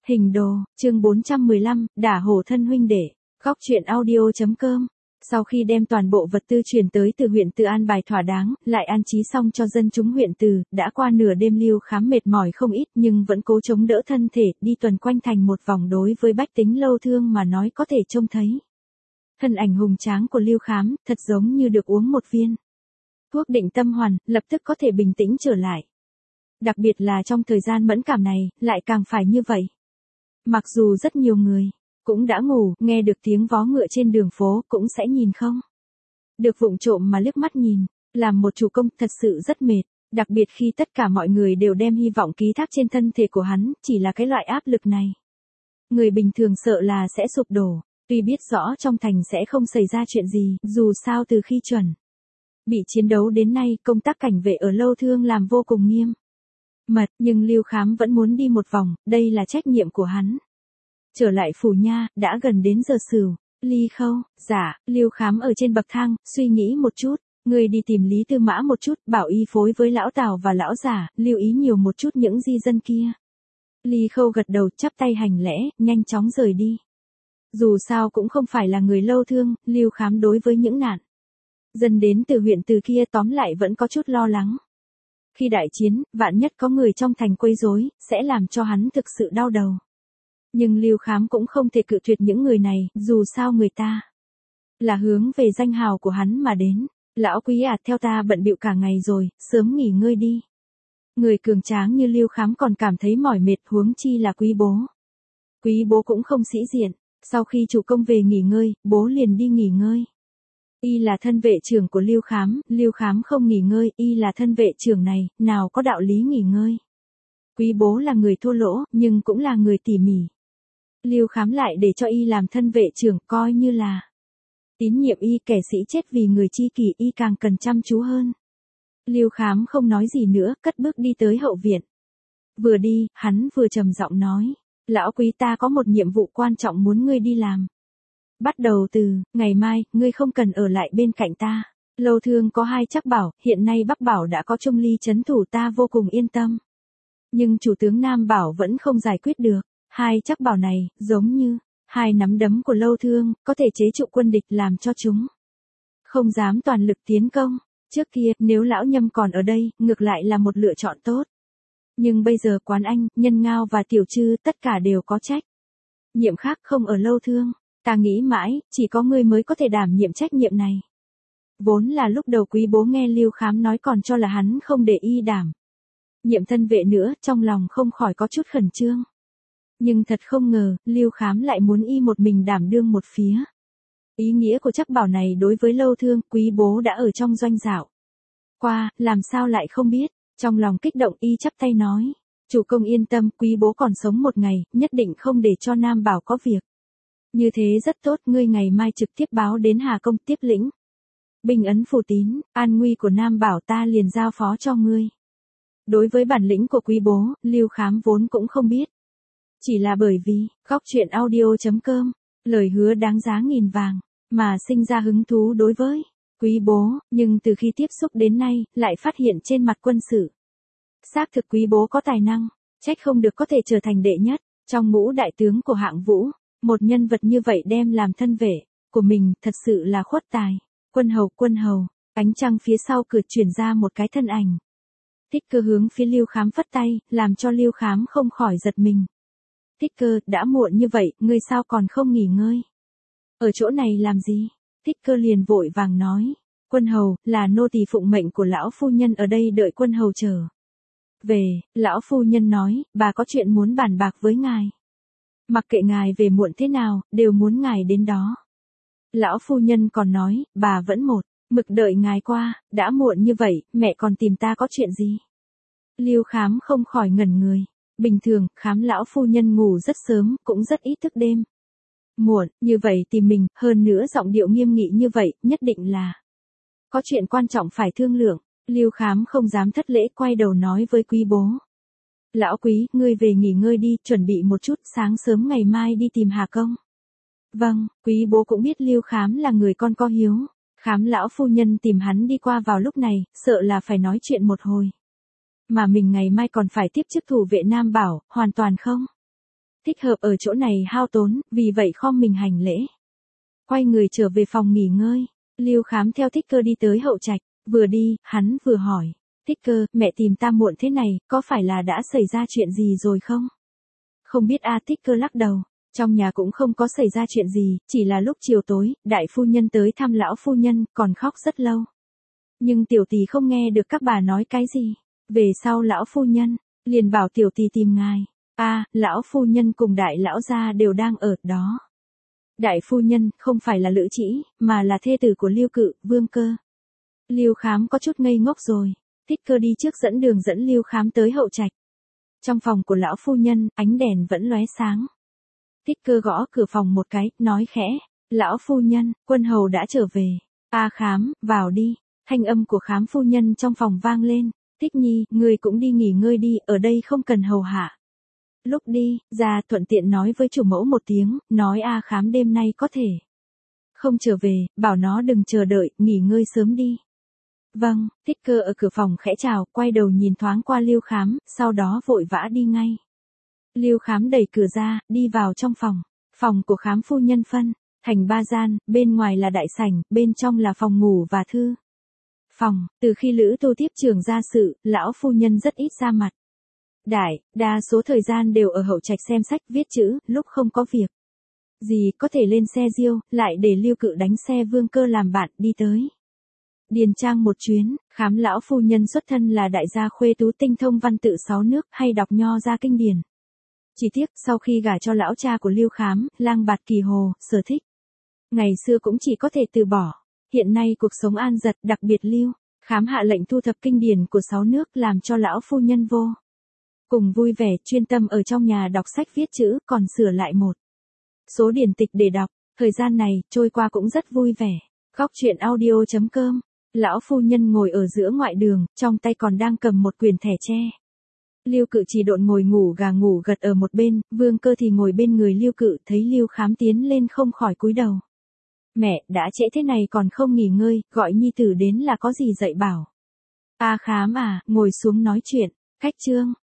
Hình đồ, chương 415, đả hổ thân huynh đệ. Góc truyện audio.com. Sau khi đem toàn bộ vật tư chuyển tới từ huyện Từ an bài thỏa đáng, lại an trí xong cho dân chúng huyện Từ, đã qua nửa đêm Lưu Khám mệt mỏi không ít nhưng vẫn cố chống đỡ thân thể, đi tuần quanh thành một vòng đối với bách tính Lâu Thương mà nói có thể trông thấy. Thân ảnh hùng tráng của Lưu Khám, thật giống như được uống một viên thuốc định tâm hoàn, lập tức có thể bình tĩnh trở lại. Đặc biệt là trong thời gian mẫn cảm này, lại càng phải như vậy. Mặc dù rất nhiều người cũng đã ngủ, nghe được tiếng vó ngựa trên đường phố cũng sẽ nhìn không được vụng trộm mà liếc mắt nhìn, làm một chủ công thật sự rất mệt, đặc biệt khi tất cả mọi người đều đem hy vọng ký thác trên thân thể của hắn, chỉ là cái loại áp lực này. Người bình thường sợ là sẽ sụp đổ, tuy biết rõ trong thành sẽ không xảy ra chuyện gì, dù sao từ khi chuẩn bị chiến đấu đến nay công tác cảnh vệ ở Lâu Thương làm vô cùng nghiêm mật, nhưng Lưu Khám vẫn muốn đi một vòng, đây là trách nhiệm của hắn. Trở lại phủ nha, đã gần đến giờ sửu. Ly Khâu, dạ, Lưu Khám ở trên bậc thang, suy nghĩ một chút, người đi tìm Lý Tư Mã một chút, bảo y phối với lão Tào và lão Giả, lưu ý nhiều một chút những di dân kia. Ly Khâu gật đầu, chắp tay hành lễ, nhanh chóng rời đi. Dù sao cũng không phải là người Lâu Thương, Lưu Khám đối với những nạn dân đến từ huyện Từ kia tóm lại vẫn có chút lo lắng. Khi đại chiến, vạn nhất có người trong thành quấy rối, sẽ làm cho hắn thực sự đau đầu. Nhưng Lưu Khám cũng không thể cự tuyệt những người này, dù sao người ta là hướng về danh hào của hắn mà đến. Lão Quý à, theo ta bận bịu cả ngày rồi, sớm nghỉ ngơi đi. Người cường tráng như Lưu Khám còn cảm thấy mỏi mệt, huống chi là Quý bố. Quý bố cũng không sĩ diện, sau khi chủ công về nghỉ ngơi, bố liền đi nghỉ ngơi. Y là thân vệ trưởng của Lưu Khám không nghỉ ngơi, y là thân vệ trưởng này, nào có đạo lý nghỉ ngơi. Quý bố là người thô lỗ, nhưng cũng là người tỉ mỉ. Lưu Khám lại để cho y làm thân vệ trưởng, coi như là tín nhiệm y, kẻ sĩ chết vì người chi kỷ y càng cần chăm chú hơn. Lưu Khám không nói gì nữa, cất bước đi tới hậu viện. Vừa đi, hắn vừa trầm giọng nói, lão Quý, ta có một nhiệm vụ quan trọng muốn ngươi đi làm. Bắt đầu từ ngày mai, ngươi không cần ở lại bên cạnh ta. Lâu Thương có 2 Trắc Bảo, hiện nay Bắc Bảo đã có Trung Ly trấn thủ, ta vô cùng yên tâm. Nhưng chủ tướng Nam Bảo vẫn không giải quyết được. 2 Trắc Bảo này, giống như 2 nắm đấm của Lâu Thương, có thể chế trụ quân địch, làm cho chúng không dám toàn lực tiến công. Trước kia, nếu lão Nhâm còn ở đây, ngược lại là một lựa chọn tốt. Nhưng bây giờ Quán Anh, Nhân Ngao và Tiểu Trư tất cả đều có trách nhiệm khác không ở Lâu Thương. Ta nghĩ mãi, chỉ có ngươi mới có thể đảm nhiệm trách nhiệm này. Vốn là lúc đầu Quý bố nghe Lưu Khám nói còn cho là hắn không để y đảm nhiệm thân vệ nữa, trong lòng không khỏi có chút khẩn trương. Nhưng thật không ngờ, Lưu Khám lại muốn y một mình đảm đương một phía. Ý nghĩa của Trắc Bảo này đối với Lâu Thương, Quý bố đã ở trong doanh dạo qua, làm sao lại không biết. Trong lòng kích động, y chắp tay nói, chủ công yên tâm, Quý bố còn sống một ngày, nhất định không để cho Nam Bảo có việc. Như thế rất tốt, ngươi ngày mai trực tiếp báo đến Hà Công tiếp lĩnh binh ấn phù tín, an nguy của Nam Bảo ta liền giao phó cho ngươi. Đối với bản lĩnh của Quý bố, Lưu Khám vốn cũng không biết. Chỉ là bởi vì, góc truyện audio.com, lời hứa đáng giá nghìn vàng, mà sinh ra hứng thú đối với Quý bố, nhưng từ khi tiếp xúc đến nay, lại phát hiện trên mặt quân sự. Xác thực Quý bố có tài năng, trách không được có thể trở thành đệ nhất, trong ngũ đại tướng của hạng vũ. Một nhân vật như vậy đem làm thân vệ của mình, thật sự là khuất tài. Quân hầu, ánh trăng phía sau cửa chuyển ra một cái thân ảnh. Thích Cơ hướng phía Lưu Khám phất tay, làm cho Lưu Khám không khỏi giật mình. Thích Cơ, đã muộn như vậy, ngươi sao còn không nghỉ ngơi? Ở chỗ này làm gì? Thích Cơ liền vội vàng nói. Quân hầu, là nô tỳ phụng mệnh của lão phu nhân ở đây đợi quân hầu trở về. Lão phu nhân nói, bà có chuyện muốn bàn bạc với ngài. Mặc kệ ngài về muộn thế nào, đều muốn ngài đến đó. Lão phu nhân còn nói, bà vẫn một mực đợi ngài qua, đã muộn như vậy, mẹ còn tìm ta có chuyện gì? Lưu Khám không khỏi ngẩn người. Bình thường, Khám lão phu nhân ngủ rất sớm, cũng rất ít thức đêm. Muộn, như vậy tìm mình, hơn nữa giọng điệu nghiêm nghị như vậy, nhất định là có chuyện quan trọng phải thương lượng. Lưu Khám không dám thất lễ, quay đầu nói với Quý bố. Lão Quý, ngươi về nghỉ ngơi đi, chuẩn bị một chút, sáng sớm ngày mai đi tìm Hà Công. Vâng, Quý bố cũng biết Lưu Khám là người con có hiếu. Khám lão phu nhân tìm hắn đi qua vào lúc này, sợ là phải nói chuyện một hồi. Mà mình ngày mai còn phải tiếp chức thủ vệ Nam Bảo, hoàn toàn không thích hợp ở chỗ này hao tốn, vì vậy khom mình hành lễ. Quay người trở về phòng nghỉ ngơi, Lưu Khám theo Thích Cơ đi tới hậu trạch, vừa đi, hắn vừa hỏi. Thích Cơ, mẹ tìm ta muộn thế này, có phải là đã xảy ra chuyện gì rồi không? Không biết a. Thích Cơ lắc đầu, trong nhà cũng không có xảy ra chuyện gì, chỉ là lúc chiều tối, đại phu nhân tới thăm lão phu nhân, còn khóc rất lâu. Nhưng tiểu tỷ không nghe được các bà nói cái gì. Về sau lão phu nhân, liền bảo tiểu tỷ tìm ngài. Lão phu nhân cùng đại lão gia đều đang ở đó. Đại phu nhân không phải là Lữ Trĩ, mà là thê tử của Lưu Cự, Vương Cơ. Lưu Khám có chút ngây ngốc rồi. Thích Cơ đi trước dẫn đường dẫn Lưu Khám tới hậu trạch. Trong phòng của lão phu nhân, ánh đèn vẫn lóe sáng. Thích Cơ gõ cửa phòng một cái, nói khẽ. Lão phu nhân, quân hầu đã trở về. Khám, vào đi. Thanh âm của Khám phu nhân trong phòng vang lên. Thích Nhi, ngươi cũng đi nghỉ ngơi đi, ở đây không cần hầu hạ. Lúc đi, ra thuận tiện nói với chủ mẫu một tiếng, nói Khám đêm nay có thể không trở về, bảo nó đừng chờ đợi, nghỉ ngơi sớm đi. Vâng, Thích Cơ ở cửa phòng khẽ chào, quay đầu nhìn thoáng qua Lưu Khám, sau đó vội vã đi ngay. Lưu Khám đẩy cửa ra, đi vào trong phòng. Phòng của Khám phu nhân phân thành 3 gian, bên ngoài là đại sảnh, bên trong là phòng ngủ và thư phòng. Từ khi Lữ Tô tiếp trưởng gia sự, lão phu nhân rất ít ra mặt. Đa số thời gian đều ở hậu trạch xem sách viết chữ, lúc không có việc gì có thể lên xe riêu, lại để Lưu Cự đánh xe Vương Cơ làm bạn đi tới Điền Trang một chuyến. Khám lão phu nhân xuất thân là đại gia khuê tú, tinh thông văn tự 6 nước, hay đọc nho ra kinh điển. Chỉ tiếc, sau khi gả cho lão cha của Lưu Khám, Lang Bạt Kỳ Hồ, Sở Thích, ngày xưa cũng chỉ có thể từ bỏ. Hiện nay cuộc sống an giật, đặc biệt Lưu Khám hạ lệnh thu thập kinh điển của 6 nước, làm cho lão phu nhân vô cùng vui vẻ, chuyên tâm ở trong nhà đọc sách viết chữ, còn sửa lại một số điển tịch để đọc. Thời gian này trôi qua cũng rất vui vẻ. Góc truyện audio.com. Lão phu nhân ngồi ở giữa ngoại đường, trong tay còn đang cầm một quyển thẻ tre. Lưu Cự chỉ độn ngồi ngủ gà ngủ gật ở một bên, Vương Cơ thì ngồi bên người Lưu Cự, thấy Lưu Khám tiến lên không khỏi cúi đầu. Mẹ, đã trễ thế này còn không nghỉ ngơi, gọi nhi tử đến là có gì dạy bảo. Khám ngồi xuống nói chuyện. Khách trương,